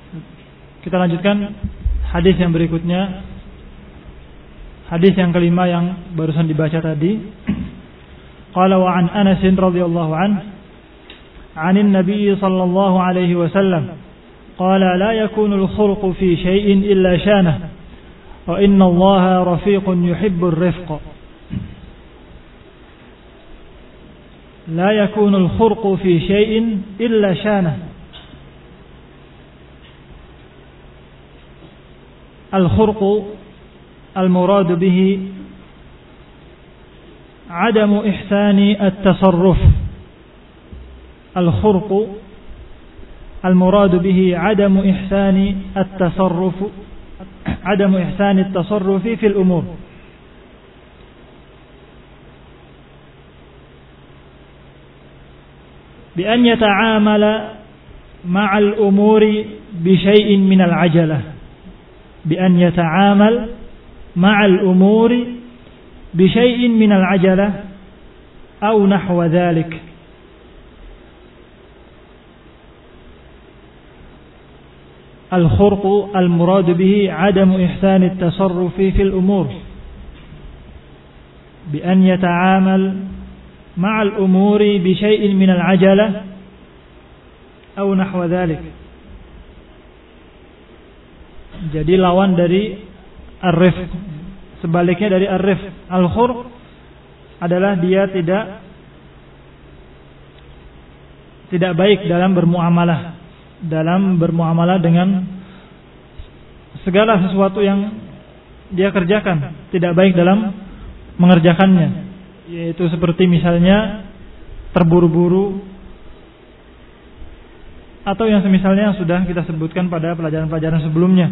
Kita lanjutkan hadis yang berikutnya. Hadis yang kelima yang barusan dibaca tadi. Qala wa an Anas radhiyallahu anhu 'anil Nabi sallallahu alaihi wasallam qala la yakunu al-khulqu fi shay'in illa shanahu wa inna Allaha rafiqun yuhibbur rifqa. La yakunu al-khulqu fi shay'in illa shanahu. Al-khulqu المراد به عدم إحسان التصرف. الخرق المراد به عدم إحسان التصرف، عدم إحسان التصرف في الأمور. بأن يتعامل مع الأمور بشيء من العجلة، بأن يتعامل مع الأمور بشيء من العجلة أو نحو ذلك. الخرق المراد به عدم إحسان التصرف في الأمور بأن يتعامل مع الأمور بشيء من العجلة أو نحو ذلك. Jadi lawan dari ar-rifq, sebaliknya dari ar-rifq. Al-khurq adalah dia tidak baik dalam bermuamalah dengan segala sesuatu yang dia kerjakan, tidak baik dalam mengerjakannya, yaitu seperti misalnya terburu-buru atau yang semisalnya yang sudah kita sebutkan pada pelajaran-pelajaran sebelumnya.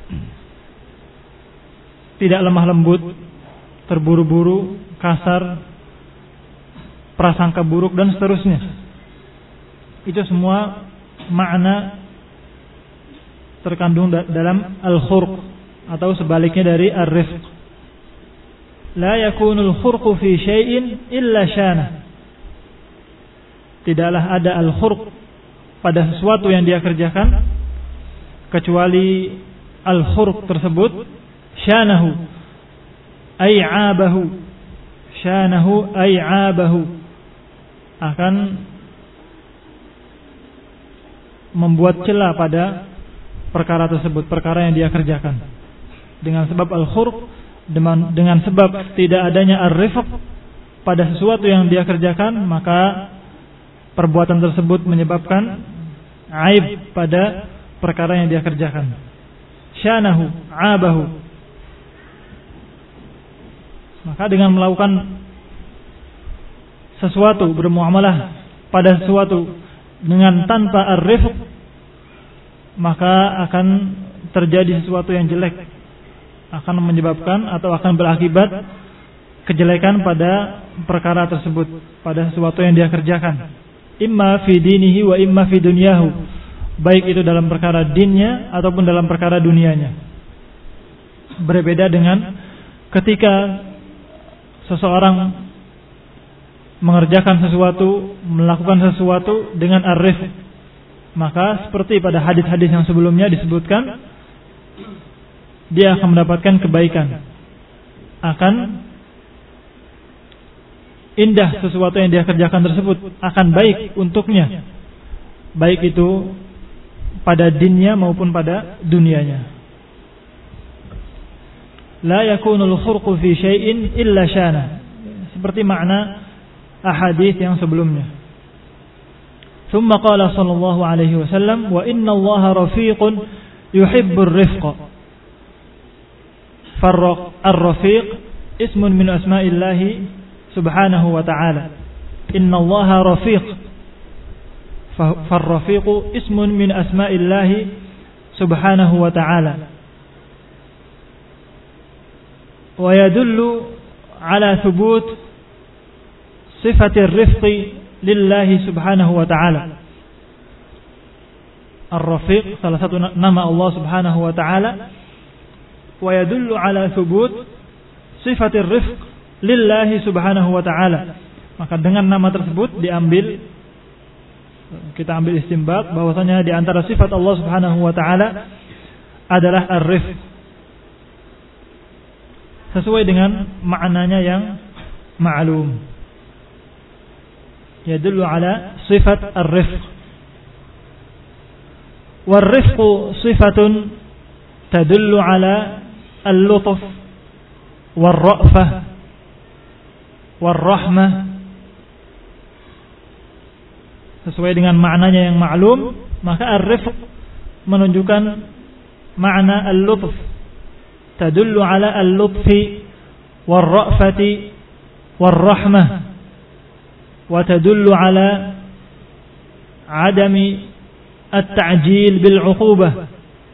Tidak lemah lembut, terburu-buru, kasar, prasangka buruk dan seterusnya. Itu semua makna terkandung dalam al-khurq atau sebaliknya dari ar-rifq. La yakunul khurqu fi syai'in illa syana. Tidaklah ada al-khurq pada sesuatu yang dia kerjakan kecuali al-khurq tersebut syanahu ay 'abahu, syanahu ay 'abahu, akan membuat celah pada perkara tersebut, perkara yang dia kerjakan. Dengan sebab al-khurq, dengan sebab tidak adanya ar-rifq pada sesuatu yang dia kerjakan, maka perbuatan tersebut menyebabkan aib pada perkara yang dia kerjakan. Syanahu 'abahu. Maka dengan melakukan sesuatu, bermuamalah pada sesuatu dengan tanpa ar-rifq, maka akan terjadi sesuatu yang jelek, akan menyebabkan atau akan berakibat kejelekan pada perkara tersebut, pada sesuatu yang dia kerjakan. Imma fi dinihi wa imma fi dunyahu, baik itu dalam perkara dinnya ataupun dalam perkara dunianya. Berbeda dengan ketika seseorang mengerjakan sesuatu, melakukan sesuatu dengan ar-rifq, maka seperti pada hadis-hadis yang sebelumnya disebutkan, dia akan mendapatkan kebaikan, akan indah sesuatu yang dia kerjakan tersebut, akan baik untuknya, baik itu pada dinnya maupun pada dunianya. La yakunul khurqu fi syai'in illa syana, seperti makna ahadits yang sebelumnya. Thumma qala sallallahu alaihi wasallam wa inna Allaha rafiqun yuhibbur rifqa. Ar-rafiq ismun min asma'illahi subhanahu wa ta'ala. Inna Allaha rafiq. Far-rafiqu ismun min asma'illahi subhanahu wa ta'ala. ويدل على ثبوت صفة الرفق لله سبحانه وتعالى. الرفيق salah satu nama Allah Subhanahu wa taala, ويدل على ثبوت صفة الرفق لله Subhanahu wa taala. Maka dengan nama tersebut diambil kita ambil istinbat bahwasanya di antara sifat Allah Subhanahu wa taala adalah ar-rifq. Sesuai dengan maknanya yang ma'lum. Yadullu ala sifat ar-rifq. War-rifqu sifatun tadullu ala al-lutf war-ra'fah war-rahmah. Sesuai dengan maknanya yang ma'lum, maka ar-rifq menunjukkan makna al-lutf, tadullu ala al-lutfi war-ra'fati war-rahmah, wa tadullu ala adami at-ta'jil bil-'uqubah.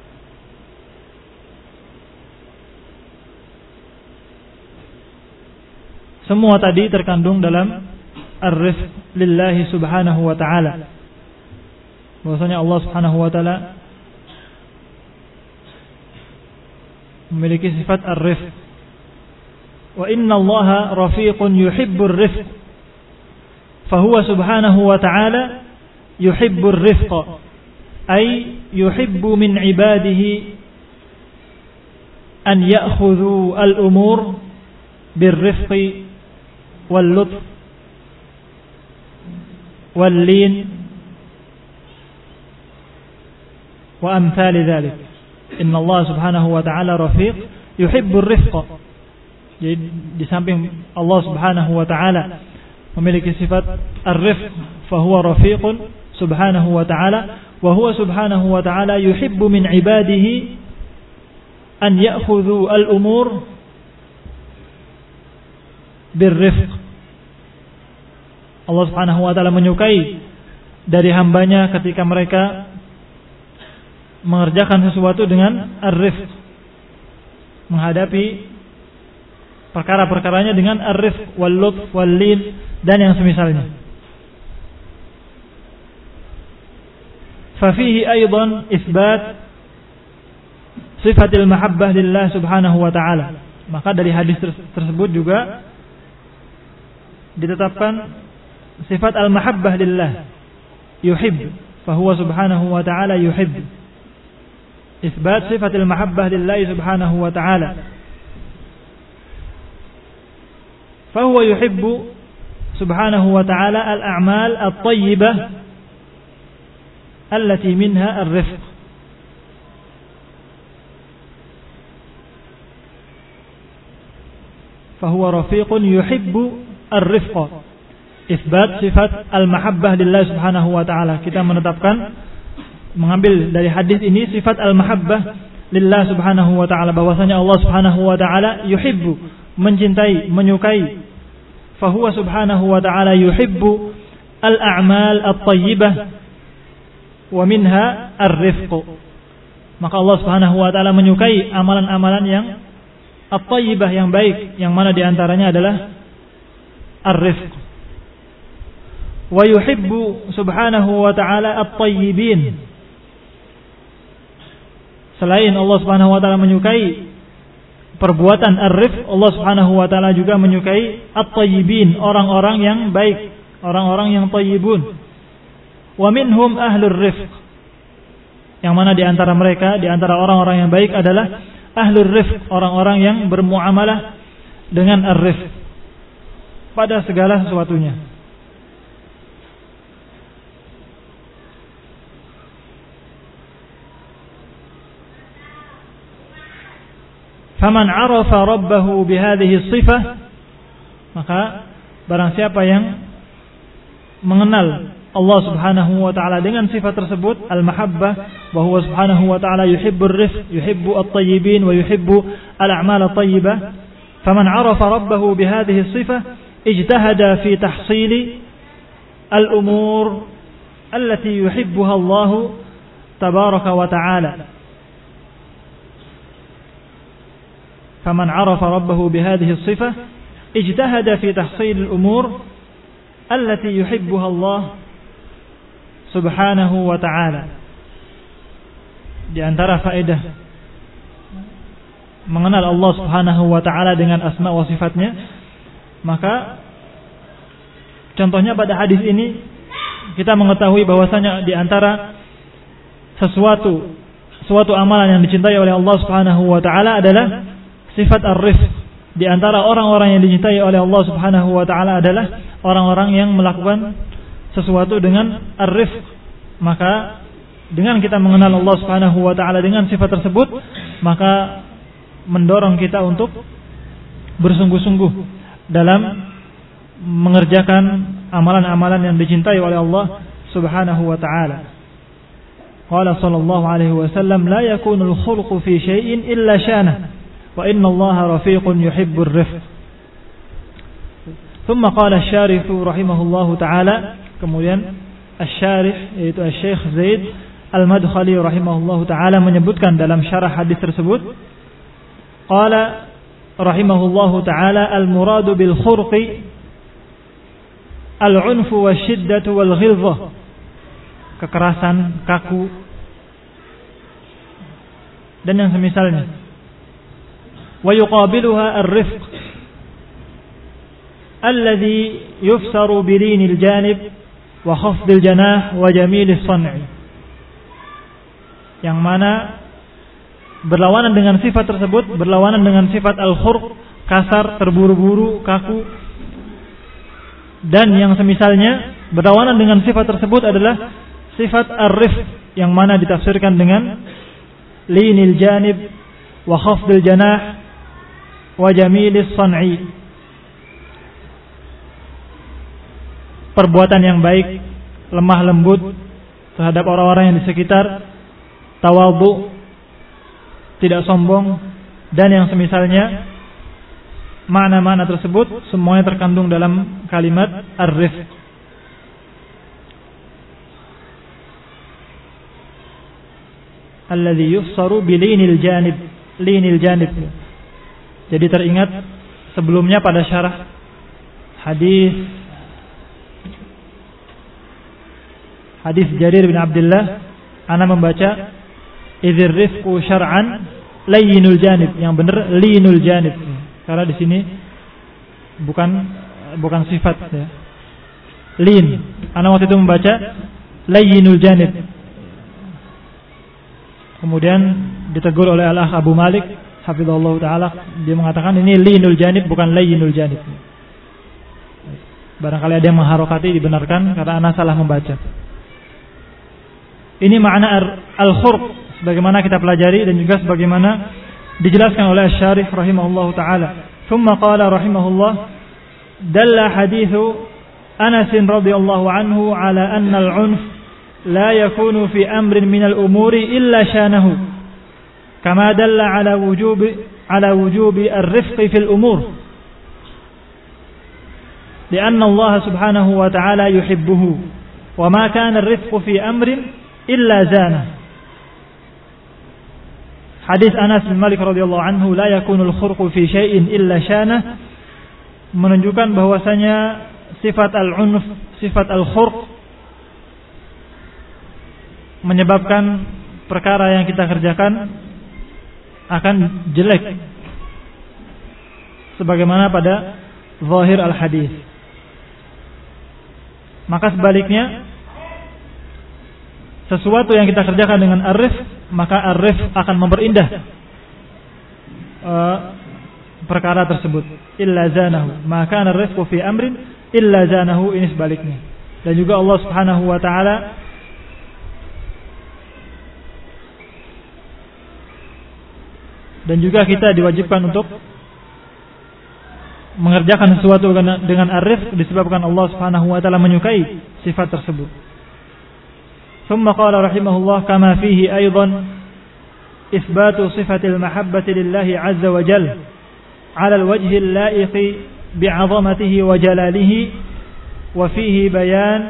Semua tadi terkandung dalam ar-rifq lillahi subhanahu wa ta'ala. Bahwasanya Allah subhanahu wa ta'ala memiliki sifat ar-rifq. Wa inna Allaha rafiqun yuhibbur rifq. Fahuwa subhanahu wa ta'ala yuhibbur rifq. Ay yuhibbu min ibadihi an ya'khudhu al-umur bir-rifqi wal-lutf wal-lin wa amthali dhalik. Inna Allah subhanahu wa ta'ala rafiq yuhibbur rifqa. Jadi di samping Allah subhanahu wa ta'ala memiliki sifat ar-rifq, fahuwa rafiqun subhanahu wa ta'ala, wa huwa subhanahu wa ta'ala yuhibbu min ibadihi an ya'khudhu al-umur bir-rifq. Allah subhanahu wa ta'ala menyukai dari hambanya ketika mereka mengerjakan sesuatu dengan ar-rifq, menghadapi perkara-perkaranya dengan ar-rifq wal-lutf wal-lin dan yang semisalnya. Fafihi aidan isbat sifatil mahabbah lillah subhanahu wa ta'ala. Maka dari hadis tersebut juga ditetapkan sifat al-mahabbah lillah, yuhib, fahuwa subhanahu wa ta'ala yuhib. Isbat sifat al-mahabbah lillah subhanahu wa ta'ala, fahuwa yuhibbu subhanahu wa ta'ala al-a'mal at-tayyibah allati minha ar-rifq. Fahuwa rafiqun yuhibbu ar-rifqa. Isbat sifat al-mahabbah lillah subhanahu wa ta'ala. Kita menetapkan, mengambil dari hadis ini sifat al-mahabbah lillah subhanahu wa ta'ala, bahwasanya Allah subhanahu wa ta'ala yuhibbu, mencintai, menyukai. Fahuwa subhanahu wa ta'ala yuhibbu al-a'mal at-tayyibah wa minha ar-rifq. Maka Allah subhanahu wa ta'ala menyukai amalan-amalan yang at-tayyibah, yang baik, yang mana diantaranya adalah ar-rifq. Wa yuhibbu subhanahu wa ta'ala at-tayyibin. Selain Allah subhanahu wa ta'ala menyukai perbuatan ar-rifq, Allah subhanahu wa ta'ala juga menyukai at-tayyibin, orang-orang yang baik, orang-orang yang tayyibun. Wa minhum ahlur rifq. Yang mana di antara mereka, di antara orang-orang yang baik adalah ahlur rifq, orang-orang yang bermuamalah dengan ar-rifq pada segala sesuatunya. Faman arafa rabbahu bihadhihi sifah, maka barang siapa yang mengenal Allah subhanahu wa ta'ala dengan sifat tersebut, al-mahabbah, wa huwa subhanahu wa ta'ala yuhibbur rifq, yuhibbu at-tayyibin wa yuhibbu al-a'mal at-tayyibah. Faman arafa rabbahu bihadhihi sifah ijtahada fi tahsili al-umur allati yuhibbuha Allah tabaraka wa ta'ala. فمن عرف ربه بهذه الصفة اجتهد في تحصيل الأمور التي يحبها الله سبحانه وتعالى. Di antara faedah mengenal Allah subhanahu wa ta'ala dengan asma wa sifatnya, maka contohnya pada hadis ini kita mengetahui bahwasanya di antara suatu amalan yang dicintai oleh Allah Subhanahu wa taala adalah sifat ar-rifq. Di antara orang-orang yang dicintai oleh Allah Subhanahu wa taala adalah orang-orang yang melakukan sesuatu dengan ar-rifq. Maka dengan kita mengenal Allah Subhanahu wa taala dengan sifat tersebut, maka mendorong kita untuk bersungguh-sungguh dalam mengerjakan amalan-amalan yang dicintai oleh Allah Subhanahu wa taala. Qala sallallahu alaihi wasallam, la yakunu al-khulqu fi syai'in illa syanah, wa inna Allaha rafiqun yuhibbur rifq. Thumma qala asy-syarih rahimahullahu taala, kemudian asy-syarih yaitu Syekh Zaid Al-Madkhali rahimahullahu taala menyebutkan dalam syarah hadis tersebut, qala rahimahullahu taala, al-muradu bil khurqi al-'unfu wasyiddatu wal ghilzah, kekerasan, kaku dan yang semisalnya. Wa yuqabiluha ar-rifq alladhi yufsaru bi linil janib wa khafdil janah wa jamilis san'i, yang mana berlawanan dengan sifat tersebut, berlawanan dengan sifat al-khurq, kasar, terburu-buru, kaku, dan yang semisalnya. Berlawanan dengan sifat tersebut adalah sifat ar-rifq, yang mana ditafsirkan dengan linil janib wa khafdil janah wa jamilis san'i, perbuatan yang baik, lemah lembut terhadap orang-orang yang di sekitar, tawadhu, tidak sombong, dan yang semisalnya. Makna-makna tersebut semuanya terkandung dalam kalimat ar-rifq. Alladhi yufsaru bilinil janib, linil janib. Jadi teringat sebelumnya pada syarah hadis Jarir bin Abdullah, ana membaca idzir rifqu syar'an layyinul janib, yang benar linul janib. Karena di sini bukan sifat ya. Lin. Ana waktu itu membaca layyinul janib. Kemudian ditegur oleh Al-Akh Abu Malik hafizallahu taala, dia mengatakan ini linul janib bukan layyinul janib. Barangkali ada yang mengharokati, dibenarkan karena ana salah membaca. Ini makna al-khurq sebagaimana kita pelajari dan juga sebagaimana dijelaskan oleh Asy-Syarih rahimahullahu taala. Tsumma qala rahimahullah, dalla hadithu Anas radhiyallahu anhu ala anna al-'unf la yakunu fi amrin min al-umuri illa shanahu, kama dalla ala wujubi ar-rifq fi al-umur, lianna Allah subhanahu wa ta'ala yuhibbuhu, wa ma kana ar-rifq fi amrin illa zanah. Hadis Anas bin Malik radhiyallahu anhu, la yakunul khurqu fi syai'in illa syanah, menunjukkan bahwasanya sifat al-unf, sifat al-khurq menyebabkan perkara yang kita kerjakan akan jelek, sebagaimana pada zahir al-hadis. Maka sebaliknya, sesuatu yang kita kerjakan dengan ar-rifq, maka ar-rifq akan memperindah perkara tersebut. Illa zanahu, maka ar-rifqu fi amrin illa zanahu, ini sebaliknya. Dan juga Allah Subhanahu wa taala dan juga kita diwajibkan untuk mengerjakan sesuatu dengan ar-rifq disebabkan Allah Subhanahu wa taala menyukai sifat tersebut. ثم قال رحمه الله كما فيه أيضا إثبات صفة المحبة لله عز وجل على الوجه اللائق بعظمته وجلاله، وفيه بيان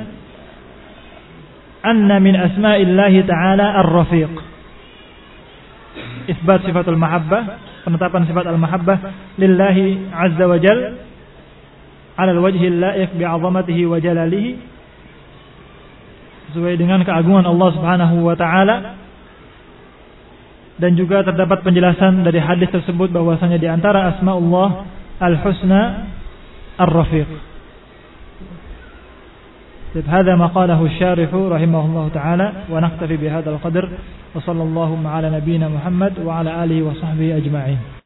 أن من أسماء الله تعالى الرفيق. إثبات صفة المحبة، penetapan sifat al-mahabbah lillahi azza wa jal ala al-wajhi al-la'iq bi'azamatihi wa jalalihi, sesuai dengan keagungan Allah Subhanahu wa taala. Dan juga terdapat penjelasan dari hadis tersebut bahwasanya di antara asmaullah al-husna ar-rafiq. هذا ما قاله الشارح رحمه الله تعالى ونكتفي بهذا القدر وصلى الله على نبينا محمد وعلى آله وصحبه أجمعين.